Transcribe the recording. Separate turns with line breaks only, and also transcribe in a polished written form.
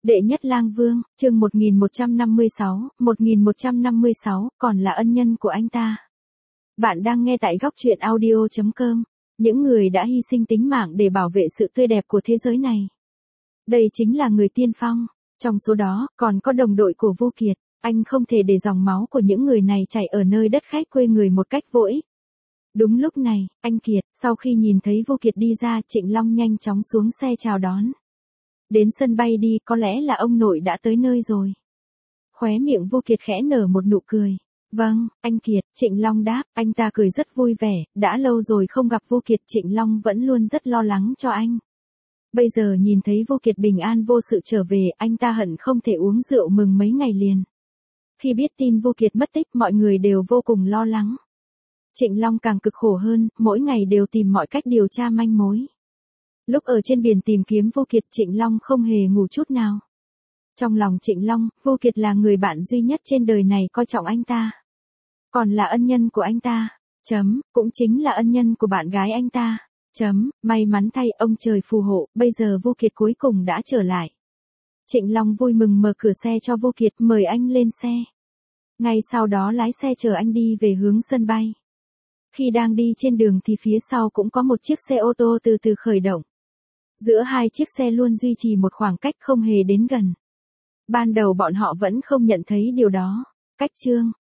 Đệ nhất lang vương, chương 1156, còn là ân nhân của anh ta. Bạn đang nghe tại góc truyện audio.com, những người đã hy sinh tính mạng để bảo vệ sự tươi đẹp của thế giới này. Đây chính là người tiên phong, trong số đó còn có đồng đội của Vô Kiệt, anh không thể để dòng máu của những người này chảy ở nơi đất khách quê người một cách vô ích. Đúng lúc này, anh Kiệt, sau khi nhìn thấy Vô Kiệt đi ra, Trịnh Long nhanh chóng xuống xe chào đón. Đến sân bay đi, có lẽ là ông nội đã tới nơi rồi. Khóe miệng Vô Kiệt khẽ nở một nụ cười. Vâng, anh Kiệt, Trịnh Long đáp, anh ta cười rất vui vẻ, đã lâu rồi không gặp Vô Kiệt, Trịnh Long vẫn luôn rất lo lắng cho anh. Bây giờ nhìn thấy Vô Kiệt bình an vô sự trở về, anh ta hận không thể uống rượu mừng mấy ngày liền. Khi biết tin Vô Kiệt mất tích, mọi người đều vô cùng lo lắng. Trịnh Long càng cực khổ hơn, mỗi ngày đều tìm mọi cách điều tra manh mối. Lúc ở trên biển tìm kiếm Vô Kiệt, Trịnh Long không hề ngủ chút nào. Trong lòng Trịnh Long, Vô Kiệt là người bạn duy nhất trên đời này coi trọng anh ta. Còn là ân nhân của anh ta. Cũng chính là ân nhân của bạn gái anh ta. May mắn thay, ông trời phù hộ, bây giờ Vô Kiệt cuối cùng đã trở lại. Trịnh Long vui mừng mở cửa xe cho Vô Kiệt, mời anh lên xe. Ngay sau đó lái xe chở anh đi về hướng sân bay. Khi đang đi trên đường thì phía sau cũng có một chiếc xe ô tô từ từ khởi động. Giữa hai chiếc xe luôn duy trì một khoảng cách không hề đến gần. Ban đầu bọn họ vẫn không nhận thấy điều đó. Cách chương,